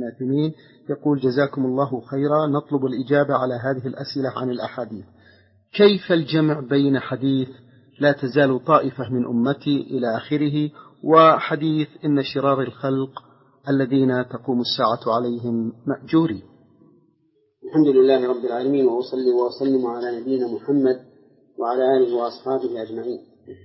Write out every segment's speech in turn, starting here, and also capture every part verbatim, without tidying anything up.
الآثمين. يقول: جزاكم الله خيرا، نطلب الإجابة على هذه الأسئلة عن الأحاديث. كيف الجمع بين حديث لا تزال طائفة من أمتي إلى آخره وحديث إن شرار الخلق الذين تقوم الساعة عليهم مأجوري؟ الحمد لله رب العالمين، وأصلي وأسلم على نبينا محمد وعلى آله وأصحابه أجمعين.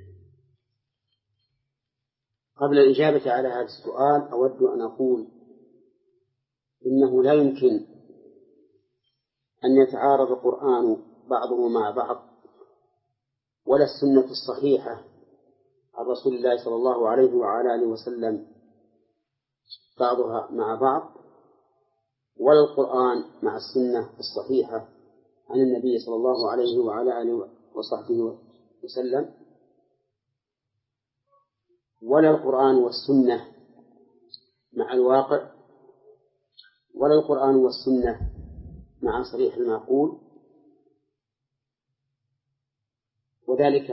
قبل الإجابة على هذا السؤال أود أن أقول إنه لا يمكن أن يتعارض القرآن بعضه مع بعض، ولا السنة الصحيحة عن رسول الله صلى الله عليه وعلى آله وسلم بعضها مع بعض، ولا القرآن مع السنة الصحيحة عن النبي صلى الله عليه وعلى آله وصحبه وسلم، ولا القرآن والسنة مع الواقع، ولا القرآن والسنة مع صريح المعقول. وذلك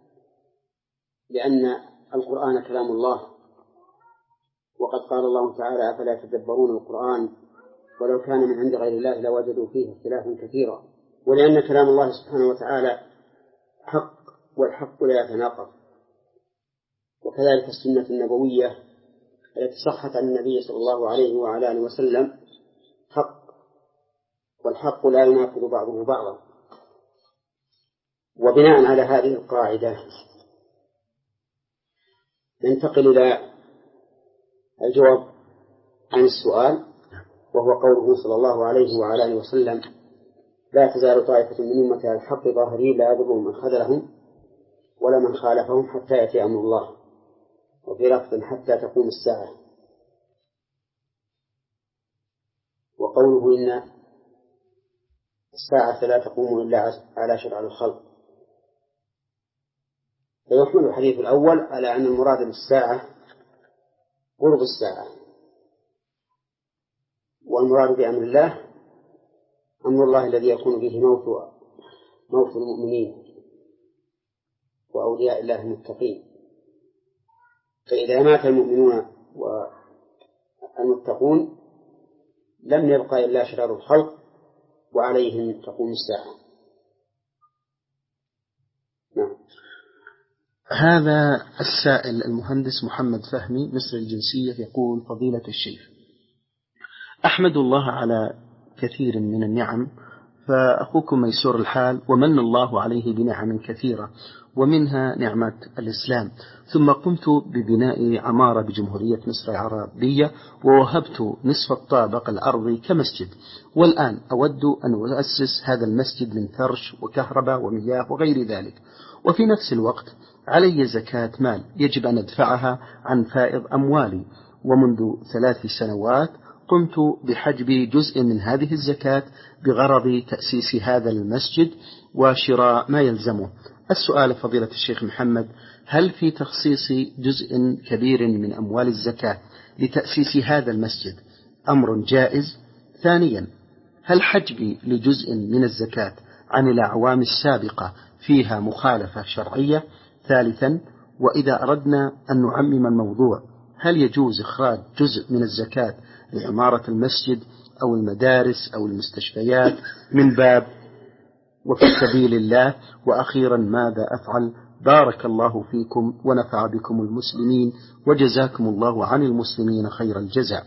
لأن القرآن كلام الله، وقد قال الله تعالى: أفلا يتدبرون القرآن ولو كان من عند غير الله لوجدوا فيه اختلافا كثيرا. ولأن كلام الله سبحانه وتعالى حق، والحق لا يتناقض. وكذلك السنة النبوية التي صحت عن النبي صلى الله عليه وعلى آله وسلم حق، والحق لا يناقض بعضه بعضا. وبناء على هذه القاعدة ننتقل إلى الجواب عن السؤال، وهو قوله صلى الله عليه وعلى آله وسلم: لا تزال طائفة من أمتي على الحق ظاهرين لا يضرهم من خذلهم ولا من خالفهم حتى يأتي أمر الله، وفي لفظ حتى تقوم الساعة. وقوله إن الساعة لا تقوم إلا على شرع الخلق، فيحمل الحديث الأول على أن المراد بالساعة قرب الساعة، والمراد بأمر الله أمر الله الذي يكون به موت موت المؤمنين وأولياء الله المتقين. فإذا مات المؤمنون والمتقون لم يبقى إلا شرار الخلق، وعليهم تقوم الساعة. نعم. هذا السائل المهندس محمد فهمي مصري الجنسية يقول: فضيلة الشيخ، أحمد الله على كثير من النعم، فأخوكم ميسور الحال ومن الله عليه بنعم كثيرة، ومنها نعمة الإسلام. ثم قمت ببناء عمارة بجمهورية مصر العربية، ووهبت نصف الطابق الأرضي كمسجد، والآن أود أن أؤسس هذا المسجد من فرش وكهرباء ومياه وغير ذلك، وفي نفس الوقت علي زكاة مال يجب أن أدفعها عن فائض أموالي، ومنذ ثلاث سنوات قمت بحجب جزء من هذه الزكاة بغرض تأسيس هذا المسجد وشراء ما يلزمه. السؤال فضيلة الشيخ محمد: هل في تخصيص جزء كبير من أموال الزكاة لتأسيس هذا المسجد أمر جائز؟ ثانيا، هل حجبي لجزء من الزكاة عن الأعوام السابقة فيها مخالفة شرعية؟ ثالثا، وإذا أردنا أن نعمم الموضوع، هل يجوز إخراج جزء من الزكاة لعمارة المسجد أو المدارس أو المستشفيات من باب وفي سبيل الله؟ وأخيرا، ماذا أفعل؟ بارك الله فيكم ونفع بكم المسلمين، وجزاكم الله عن المسلمين خير الجزاء.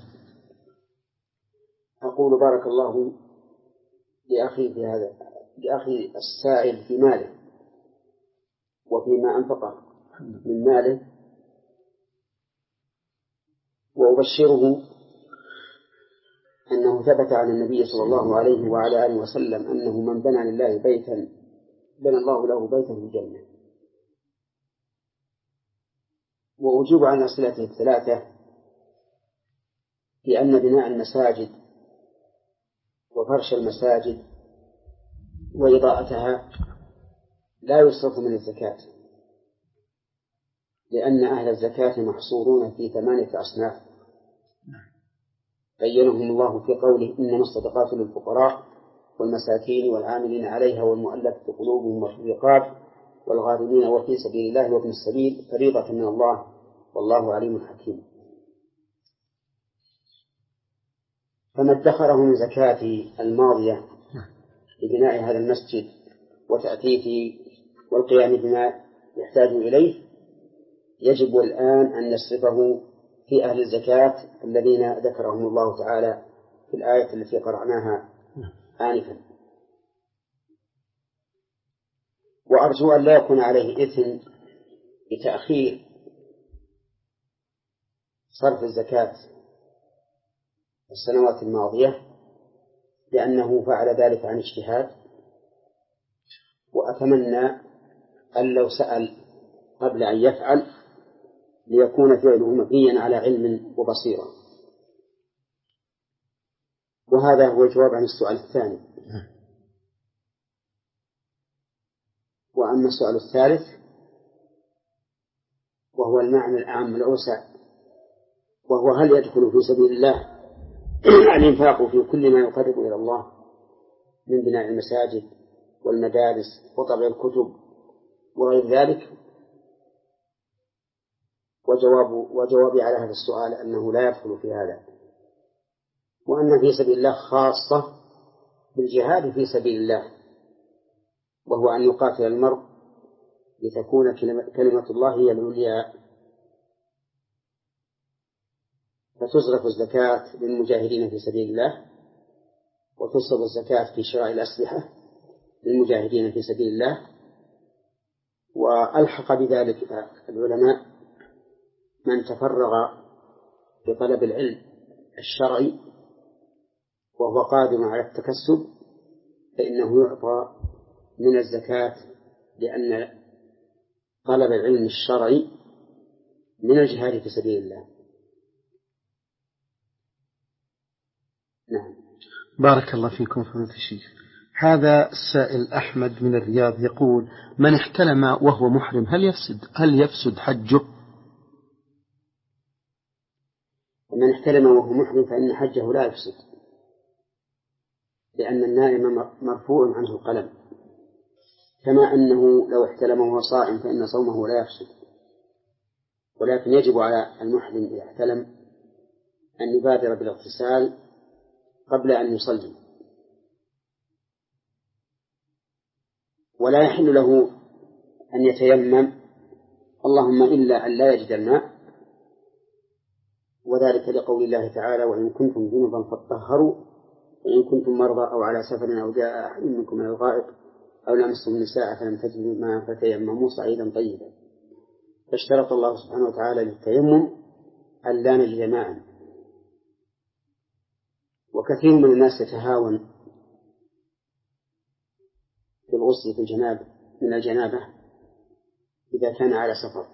أقول بارك الله لأخي في هذا لأخي السائل في ماله وفيما أنفقه من ماله، وأبشره أنه ثبت عن النبي صلى الله عليه وعلى آله وسلم أنه من بنى لله بيتا بنى الله له بيتا في الجنة. وأجيب عن أسئلته الثلاثة بأن بناء المساجد وفرش المساجد وإضاءتها لا يصرف من الزكاة، لأن أهل الزكاة محصورون في ثمانية أصناف بينهم الله في قوله: إنما الصدقات للفقراء والمساكين والعاملين عليها والمؤلفة قلوبهم وفي الرقاب والغارمين وفي سبيل الله وابن السبيل فريضة من الله والله عليم حكيم. فما ادخره من زكاة الماضية لبناء هذا المسجد وتأثيثه والقيام بما يحتاج إليه يجب الآن أن نصرفه في أهل الزكاة الذين ذكرهم الله تعالى في الآية التي قرأناها آنفا. وأرجو أن لا يكون عليه إثم بتأخير صرف الزكاة السنوات الماضية لأنه فعل ذلك عن اجتهاد، وأتمنى أن لو سأل قبل أن يفعل ليكون فعله مبنيا على علم وبصيرة. وهذا هو الجواب عن السؤال الثاني. وأما السؤال الثالث وهو المعنى العام الأوسع، وهو هل يدخل في سبيل الله الإنفاق في كل ما يقرب إلى الله من بناء المساجد والمدارس وطبع الكتب وغير ذلك؟ وجواب وجوابي على هذا السؤال أنه لا يدخل في هذا، وأن في سبيل الله خاصة بالجهاد في سبيل الله، وهو أن يقاتل المرء لتكون كلمة الله هي العليا، فتصرف الزكاة للمجاهدين في سبيل الله، وتصرف الزكاة في شراء الأسلحة للمجاهدين في سبيل الله. وألحق بذلك العلماء من تفرغ بطلب العلم الشرعي وهو قادر على التكسب فإنه يعطى من الزكاة، لأن طلب العلم الشرعي من الجهاد في سبيل الله. نعم. بارك الله فيكم فضيلة الشيخ. هذا السائل أحمد من الرياض يقول: من احتلم وهو محرم هل يفسد هل يفسد حجه؟ من احتلم وهو محرم فإن حجه لا يفسد، لأن النائم مرفوع عنه القلم، كما أنه لو احتلم وهو صائم فإن صومه لا يفسد. ولكن يجب على المحرم إذا احتلم أن يبادر بالاغتسال قبل أن يصلي، ولا يحل له أن يتيمم اللهم إلا أن لا يجد الماء، وذلك لقول الله تعالى: وإن كنتم جنبا فاطهروا وإن كنتم مرضى أو على سفر أو جاء أحد منكم من الغائط أو لمستم النساء فلم تجدوا ماء فتيمموا صعيدا طيبا. فاشترط الله سبحانه وتعالى للتيمم أن لا نجد ماء. وكثير من الناس يتهاون في الغسل في الجنابة من الجنابة إذا كان على سفر،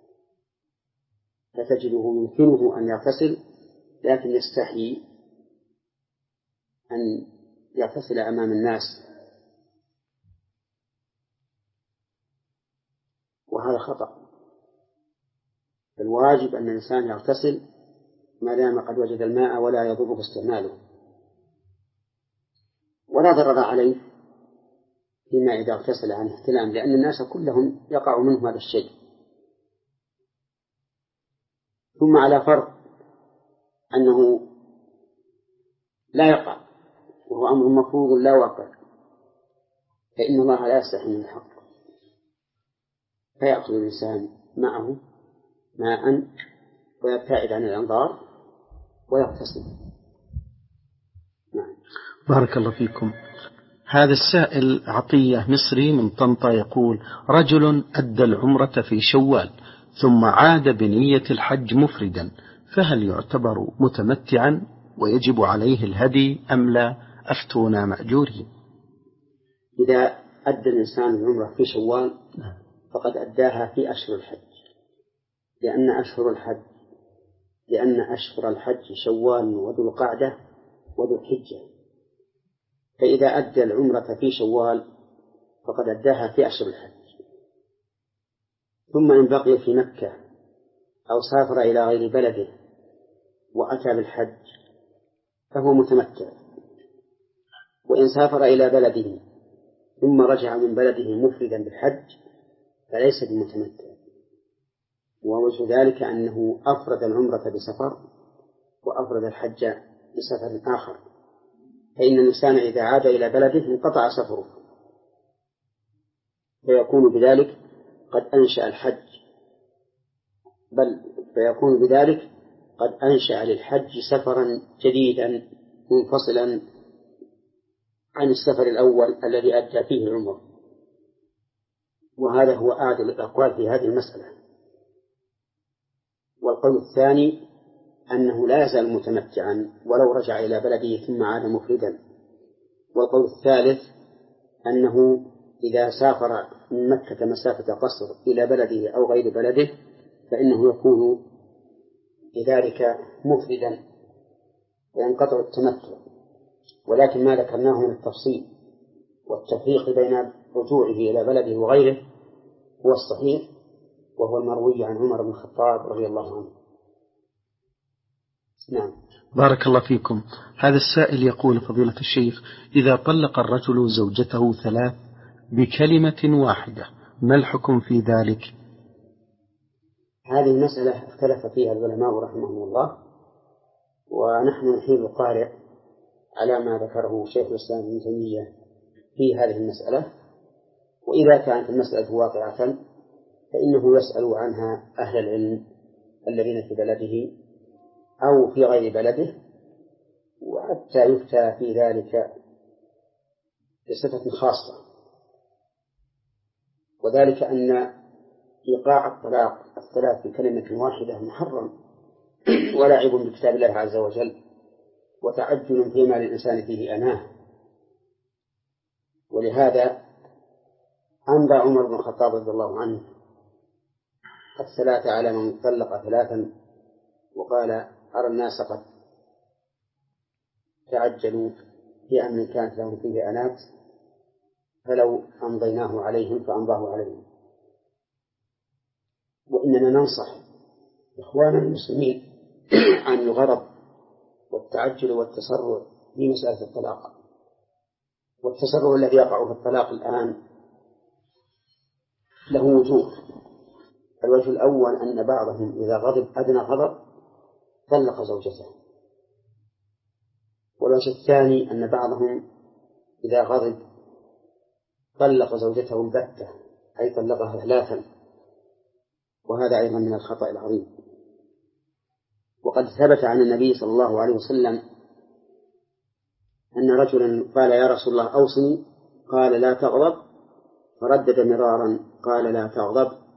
فتجده يمكنه أن يغتسل لكن يستحيي أن يغتسل أمام الناس، وهذا خطأ. الواجب أن الإنسان يغتسل ما دام قد وجد الماء ولا يضره استعماله، ولا ضرر عليه فيما إذا اغتسل عن احتلام، لأن الناس كلهم يقع منهم هذا الشيء. ثم على فرض أنه لا يقع وهو أمر مفروض لا واقع، فإن الله لا يستحي من الحق، فيأخذ الإنسان معه ماء ويبتعد عن الأنظار ويغتسل. نعم. بارك الله فيكم. هذا السائل عطية مصري من طنطا يقول: رجل أدى العمرة في شوال ثم عاد بنية الحج مفردا، فهل يعتبر متمتعا ويجب عليه الهدي أم لا؟ أفتونا مأجورين. إذا أدى الإنسان العمرة في شوال فقد أداها في أشهر الحج، لأن أشهر الحج لأن أشهر الحج شوال وذو القعدة وذو الحجة، فإذا أدى العمرة في شوال فقد أداها في أشهر الحج. ثم إن بقي في مكة أو سافر إلى غير بلده وأتى بالحج فهو متمتع، وإن سافر إلى بلده ثم رجع من بلده مفردا بالحج فليس بمتمتع. ووجه ذلك أنه أفرد العمرة بسفر وأفرد الحج لسفر آخر، فإن الإنسان إذا عاد إلى بلده انقطع سفره، فيكون بذلك قد أنشأ الحج، بل فيكون بذلك قد أنشأ للحج سفرا جديدا منفصلا عن السفر الأول الذي أدى فيه العمر. وهذا هو أعدل الأقوال في هذه المسألة. والقول الثاني أنه لا يزال متمتعا ولو رجع إلى بلده ثم عاد مفردا. والقول الثالث أنه إذا سافر من مكة مسافة قصر إلى بلده أو غير بلده فإنه يكون بذلك مفردا وينقطع التمتع. ولكن ما ذكرناه من التفصيل والتفريق بين رجوعه إلى بلده وغيره هو الصحيح، وهو المروي عن عمر بن الخطاب رضي الله عنه. نعم. بارك الله فيكم. هذا السائل يقول: فضيلة الشيخ، إذا طلق الرجل زوجته ثلاث بكلمة واحدة ما الحكم في ذلك؟ هذه المسألة اختلف فيها العلماء رحمهم الله، ونحن نحيل القارئ على ما ذكره شيخ الإسلام ابن تيمية في هذه المسألة. وإذا كانت المسألة واقعة فإنه يسأل عنها أهل العلم الذين في بلده أو في غير بلده، وحتى يفتى في ذلك بصفة خاصة، وذلك أن إيقاع الطلاق الثلاث بكلمة واحدة محرم ولاعب بكتاب الله عز وجل، وتعجل فيما للإنسان فيه أناه. ولهذا أمضى عمر بن الخطاب رضي الله عنه الثلاثة على من طلق ثلاثا، وقال: أرى الناس قد تعجلوا في أمر كانت لهم فيه أنات، فلو أمضيناه عليهم فأمضاه عليهم. وإننا ننصح إخواننا المسلمين عن الغرض والتعجل والتسرع في مسألة الطلاق. والتسرع الذي يقع في الطلاق الآن له وجوه. الوجه الأول أن بعضهم إذا غضب أدنى غضب طلق زوجته. والوجه الثاني أن بعضهم إذا غضب طلق زوجته البتة، أي طلقها ثلاثا، وهذا أيضا من الخطأ العظيم. وقد ثبت عن النبي صلى الله عليه وسلم أن رجلا قال: يا رسول الله أوصني، قال: لا تغضب، فردد مرارا قال: لا تغضب.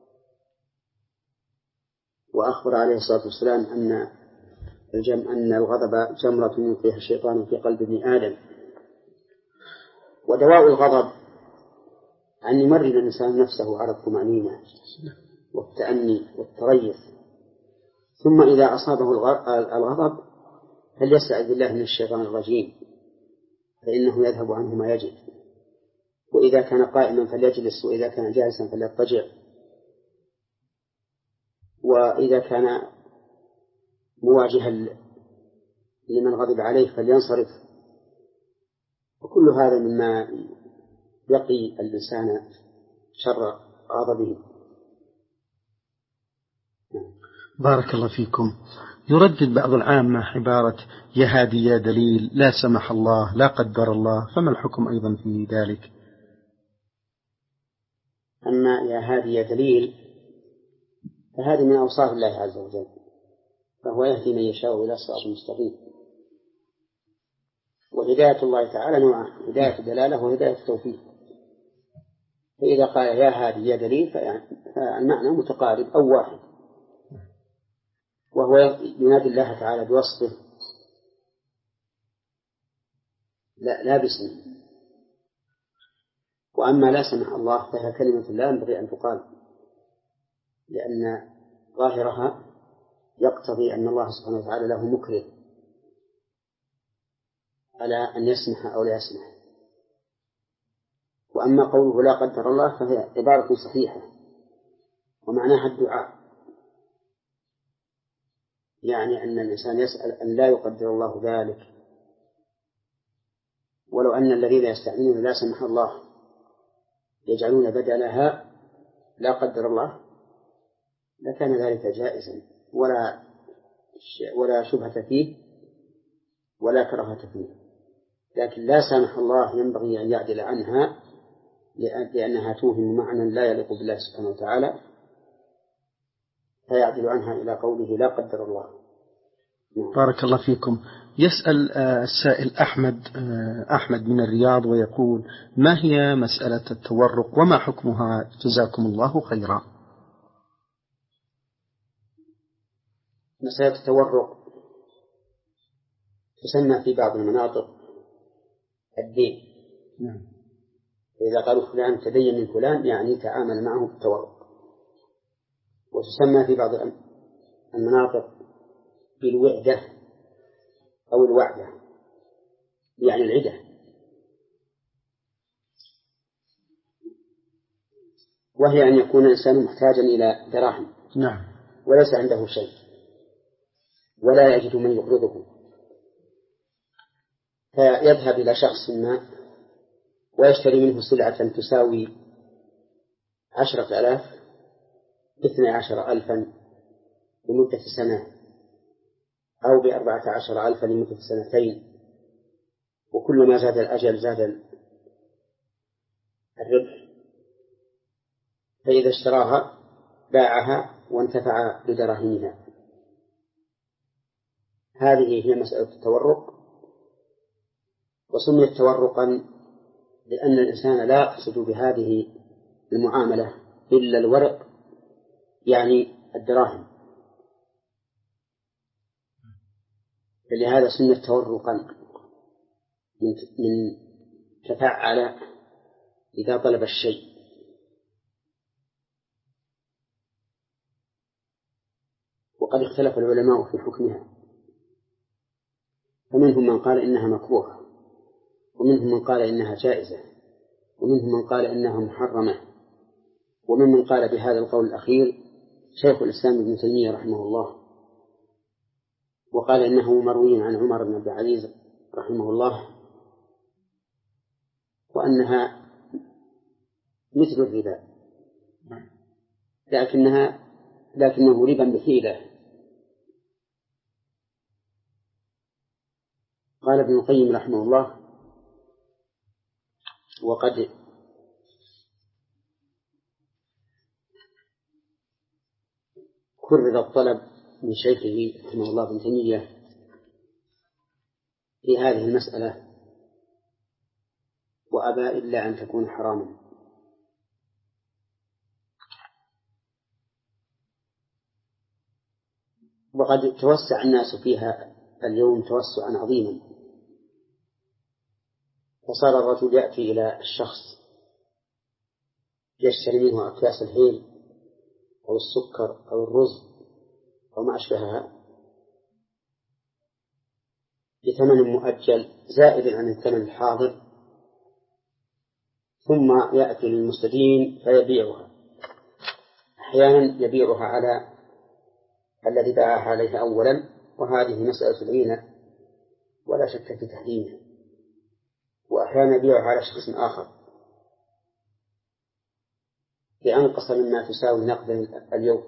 وأخبر عليه الصلاة والسلام أن الجم أن الغضب جمرة يلقيها الشيطان في قلب ابن آدم. ودواء الغضب أن يمرن الإنسان نفسه على الطمأنينة والتأني والتريث، ثم إذا أصابه الغضب فليستعذ بالله من الشيطان الرجيم فإنه يذهب عنه ما يجب. وإذا كان قائما فليجلس، وإذا كان جالسا فليضطجع، وإذا كان مواجها لمن غضب عليه فلينصرف. وكل هذا مما يقي الإنسان شر غضبه. بارك الله فيكم. يردد بعض العامة عبارة يا هادي يا دليل، لا سمح الله لا قدر الله، فما الحكم أيضا في ذلك؟ أما يا هادي يا دليل فهذه من أوصاف الله عز وجل، فهو يهدي من يشاء إلى صراط مستقيم. وهداية الله تعالى نوعان: هداية دلالة وهداية توفيق. فإذا قال يا هادي يا دليل فالمعنى متقارب أو واحد، وهو ينادي الله تعالى بوصفه لا, لا باسمه. وأما لا سمح الله فهي كلمة لا ينبغي أن تقال، لأن ظاهرها يقتضي أن الله سبحانه وتعالى له مكره على أن يسمح أو لا يسمح. وأما قوله لا قدر الله فهي عبارة صحيحة ومعناها الدعاء، يعني أن الإنسان يسأل أن لا يقدر الله ذلك. ولو أن الذين يستعملون لا سمح الله يجعلون بدلها لا قدر الله لكان ذلك جائزا ولا ولا شبهة فيه، ولا كراهة فيه، لكن لا سامح الله ينبغي أن يعدل عنها لأنها توهم معنى لا يليق بالله سبحانه وتعالى، فيعدل عنها إلى قوله لا قدر الله. بارك الله فيكم. يسأل السائل أحمد أحمد من الرياض ويقول: ما هي مسألة التورق وما حكمها؟ جزاكم الله خيرا. مسألة التورق تسمى في بعض المناطق الدين. نعم. إذا قالوا فلان تدين من فلان يعني تعامل معه بالتورق. وتسمى في بعض المناطق بالوعدة أو الوعدة، يعني العدة، وهي أن يكون الإنسان محتاجا إلى دراهم نعم وليس عنده شيء ولا يجد من يقرضه، فيذهب إلى شخص ما ويشتري منه سلعة تساوي عشرة آلاف باثنى عشر ألفا لمدة سنة أو بأربعة عشر ألفا لمدة سنتين، وكل ما زاد الأجل زاد الربح، فإذا اشتراها باعها وانتفع بدراهمها. هذه هي مسألة التورق، وسميت تورقا لأن الإنسان لا يقصد بهذه المعاملة إلا الورق، يعني الدراهم، فلهذا سميت تورقا من تفعل إذا طلب الشيء. وقد اختلف العلماء في حكمها، فمنهم من قال إنها مكروهة، ومنهم من قال إنها جائزة، ومنهم من قال إنها محرمة، وممن قال بهذا القول الأخير شيخ الإسلام ابن تيمية رحمه الله، وقال إنه مروي عن عمر بن عبد العزيز رحمه الله، وأنها مثل الربا لكنها لكنه ربا بحيلة. قال ابن القيم رحمه الله: وقد كرر الطلب من شيخه رحمه الله ابن تيمية في هذه المسألة وأبى إلا أن تكون حراما، وقد توسع الناس فيها اليوم توسعا عظيما، فصار الرجل يأتي إلى الشخص يشتري منه أكياس الهيل أو السكر أو الرز أو ما أشبهها بثمن مؤجل زائد عن الثمن الحاضر، ثم يأتي للمستدين فيبيعها، أحيانا يبيعها على الذي باعها عليه أولا، وهذه مسألة العينة ولا شك في تحريمها، وأحيانا يبيعها على شخص آخر بأنقص مما تساوي نقدا اليوم،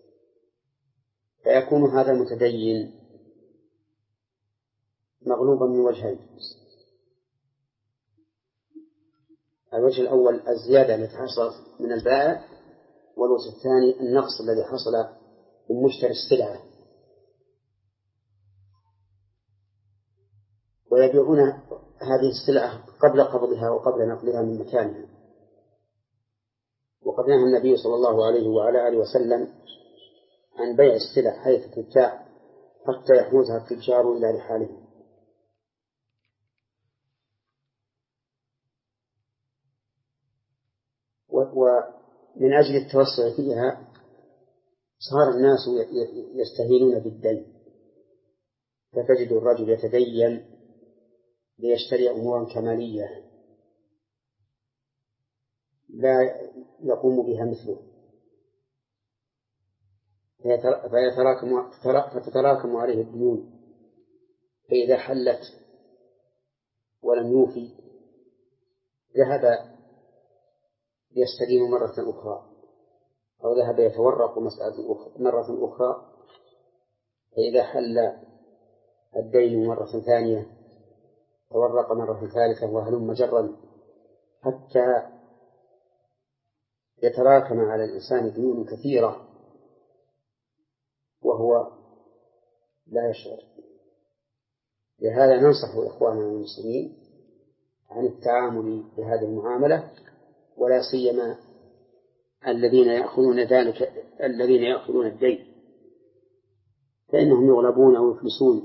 فيكون هذا المتدين مغلوبا من وجهين: الوجه الأول الزيادة التي حصلت من البائع، والوجه الثاني النقص الذي حصل من مشتري السلعة، ويبيعون هذه السلعة قبل قبضها وقبل نقلها من مكانها. وقد نهى النبي صلى الله عليه وعلى آله وسلم عن بيع السلع حيث تبتاع حتى يحوزها التجار إلى رحالهم. ومن أجل التوسع فيها صار الناس يستهينون بالدين، فتجد الرجل يتدين ليشتري أمورا كمالية لا يقوم بها مثله، فيتراكم فتتراكم عليه الديون، فإذا حلت ولم يوفي ذهب يستدين مرة أخرى، أو ذهب يتورق مسألة مرة أخرى، فإذا حل الدين مرة ثانية، تورق مرة ثالثة، وهلم جرا حتى يتراكم على الإنسان ديون كثيرة وهو لا يشعر. لهذا ننصح إخواننا المسلمين عن التعامل بهذه المعاملة، ولا سيما الذين يأخذون ذلك الذين يأخذون الدين، فإنهم يغلبون أو يفلسون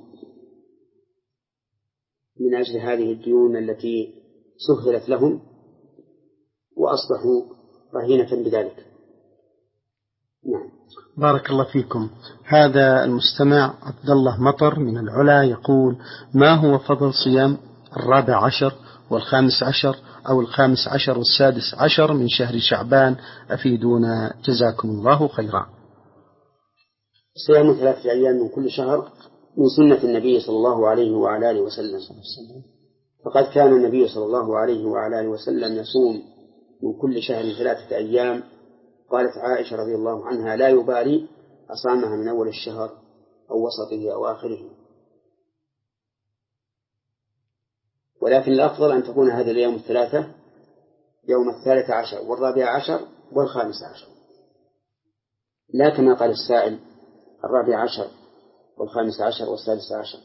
من أجل هذه الديون التي سهلت لهم وأصبحوا رهينة بذلك. نعم. بارك الله فيكم. هذا المستمع عبد الله مطر من العلا يقول: ما هو فضل صيام الرابع عشر والخامس عشر أو الخامس عشر والسادس عشر من شهر شعبان؟ أفيدونا جزاكم الله خيرا. صيام ثلاثة أيام من كل شهر من سنة النبي صلى الله عليه وعلى آله وسلم، فقد كان النبي صلى الله عليه وعلى آله وسلم يصوم من كل شهر ثلاثة أيام. قالت عائشة رضي الله عنها: لا يبالي أصامها من أول الشهر أو وسطه أو آخره. ولكن الأفضل أن تكون هذه الأيام الثلاثة يوم الثالث عشر والرابع عشر والخامس عشر، لا كما قال السائل الرابع عشر والخامس عشر والسادس عشر.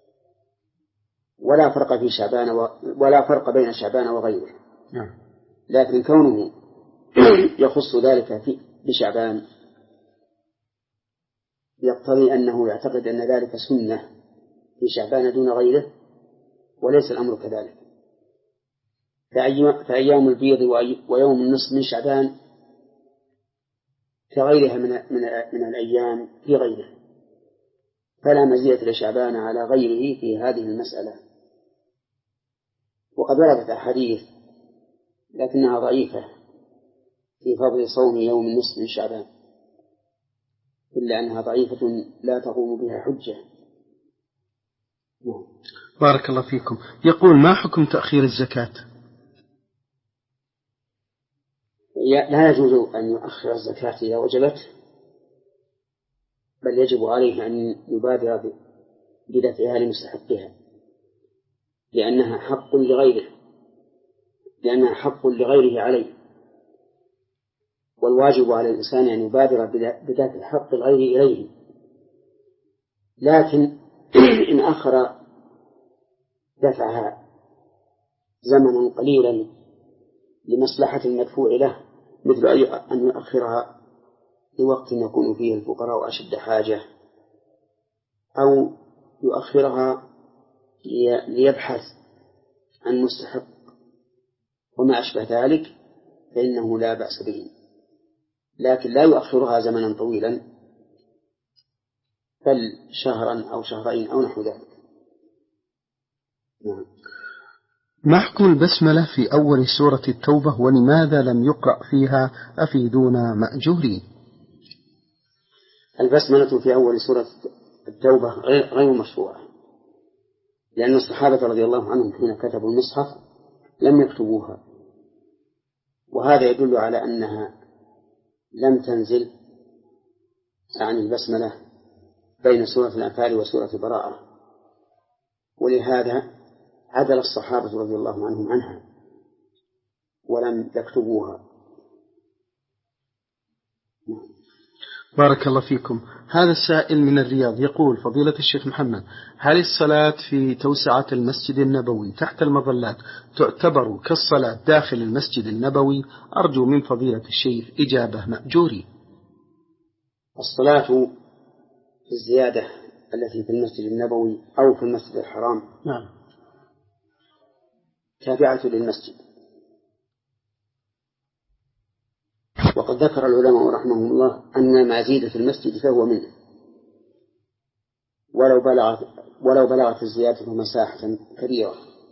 ولا فرق في شعبان و... ولا فرق بين شعبان وغيره. لكن كونه يخص ذلك في بشعبان يقتضي أنه يعتقد أن ذلك سنة في شعبان دون غيره، وليس الأمر كذلك. فأيام البيض ويوم النصف من شعبان كغيرها من, من, من الأيام في غيره، فلا مزية لشعبان على غيره في هذه المسألة. وقد وردت أحاديث لكنها ضعيفة في فضل صوم يوم النصف من شعبان، إلا أنها ضعيفة لا تقوم بها حجة. بارك الله فيكم. يقول: ما حكم تأخير الزكاة؟ لا يجوز أن يؤخر الزكاة إذا وجبت، بل يجب عليه أن يبادر بدفعها لمستحقها، لأنها حق لغيره لأنها حق لغيره عليه، والواجب على الإنسان أن يبادر بدفع حق الغير إليه. لكن إن أخر دفعها زمنا قليلا لمصلحة المدفوع له، مثل أن يؤخرها لوقت يكون فيه الفقراء أشد حاجة، أو يؤخرها ليبحث عن مستحق وما أشبه ذلك، فإنه لا بأس به. لكن لا يؤخرها زمنا طويلا، بل شهرا أو شهرين أو نحو ذلك. نعم. ما حكم البسملة في أول سورة التوبة، ولماذا لم يقرأ فيها؟ أفيدونا مأجورين. البسملة في أول سورة التوبة غير مشروعة، لأن الصحابة رضي الله عنهم حين كتبوا المصحف لم يكتبوها، وهذا يدل على أنها لم تنزل عن البسملة بين سورة الأنفال وسورة براءة، ولهذا عدل الصحابة رضي الله عنهم عنها ولم يكتبوها. بارك الله فيكم. هذا السائل من الرياض يقول: فضيلة الشيخ محمد، هل الصلاة في توسعة المسجد النبوي تحت المظلات تعتبر كالصلاة داخل المسجد النبوي؟ أرجو من فضيلة الشيخ إجابة مأجوري. الصلاة في الزيادة التي في المسجد النبوي أو في المسجد الحرام نعم تابعة للمسجد، وقد ذكر العلماء رحمهم الله أن ما زيد في المسجد فهو منه، ولو بلغت ولو بلغت الزيادة مساحة كبيرة.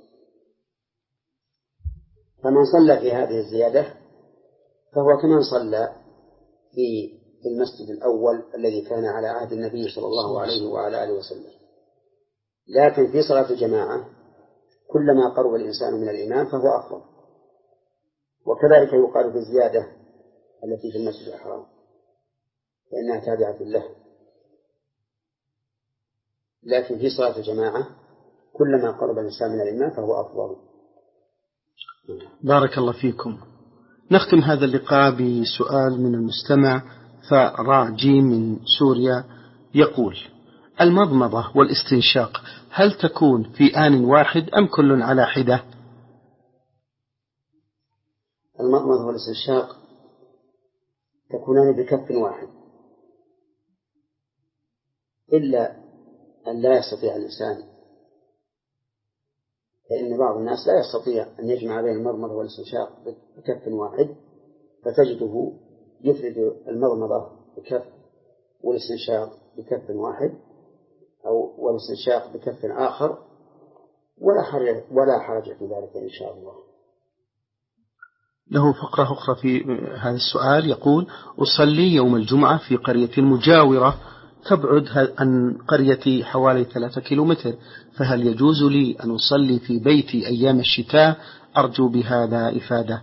فمن صلى في هذه الزيادة فهو كمن صلى في المسجد الأول الذي كان على عهد النبي صلى الله عليه وعلى آله وسلم. لكن في صلاة الجماعة كلما قرب الإنسان من الإمام فهو أفضل، وكذلك يقال في الزيادة التي في المسجد الحرام فإنها تابعة له. لكن في صلاة الجماعة كلما قرب الإنسان من الإمام فهو أفضل. بارك الله فيكم. نختم هذا اللقاء بسؤال من المستمع فراجي من سوريا يقول: المضمضة والاستنشاق هل تكون في آن واحد أم كل على حدة؟ المضمضة والاستنشاق تكونان بكف واحد، إلا أن لا يستطيع الإنسان، فإن بعض الناس لا يستطيع أن يجمع بين المضمضة والاستنشاق بكف واحد، فتجده يفرد المضمضة بكف والاستنشاق بكف واحد أو والاستنشاق بكف آخر، ولا حرج ولا حرج في ذلك إن شاء الله. له فقرة أخرى في هذا السؤال يقول: أصلي يوم الجمعة في قرية مجاورة تبعد عن قريتي حوالي ثلاثة كيلومتر، فهل يجوز لي أن أصلي في بيتي أيام الشتاء؟ أرجو بهذا إفادة.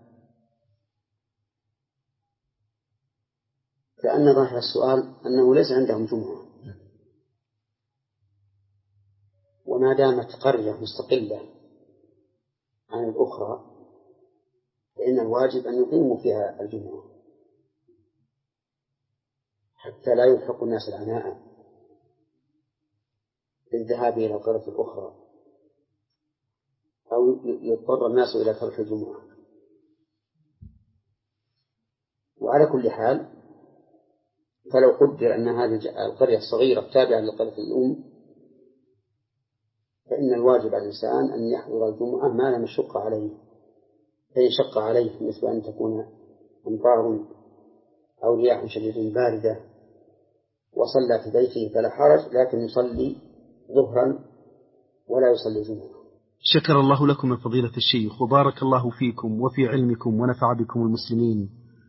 كأن ظاهر السؤال أنه ليس عندهم جمعة، وما دامت قرية مستقلة عن الأخرى فإن الواجب أن يقيموا فيها الجمعة حتى لا يلحق الناس العناء بالذهاب إلى القرية الأخرى أو يضطر الناس إلى ترك الجمعة. وعلى كل حال فلو قدر أن هذه القرية الصغيرة تابعة للقرية الأم فإن الواجب على الإنسان أن يحضر الجمعة ما لم يشق عليه، فإن شق عليه مثل أن تكون أمطار أو رياح شديدة باردة وصلى في بيته فلا حرج، لكن يصلي ظهرا ولا يصلي جمعة. شكر الله لكم يا فضيلة الشيخ، وبارك الله فيكم وفي علمكم ونفع بكم المسلمين.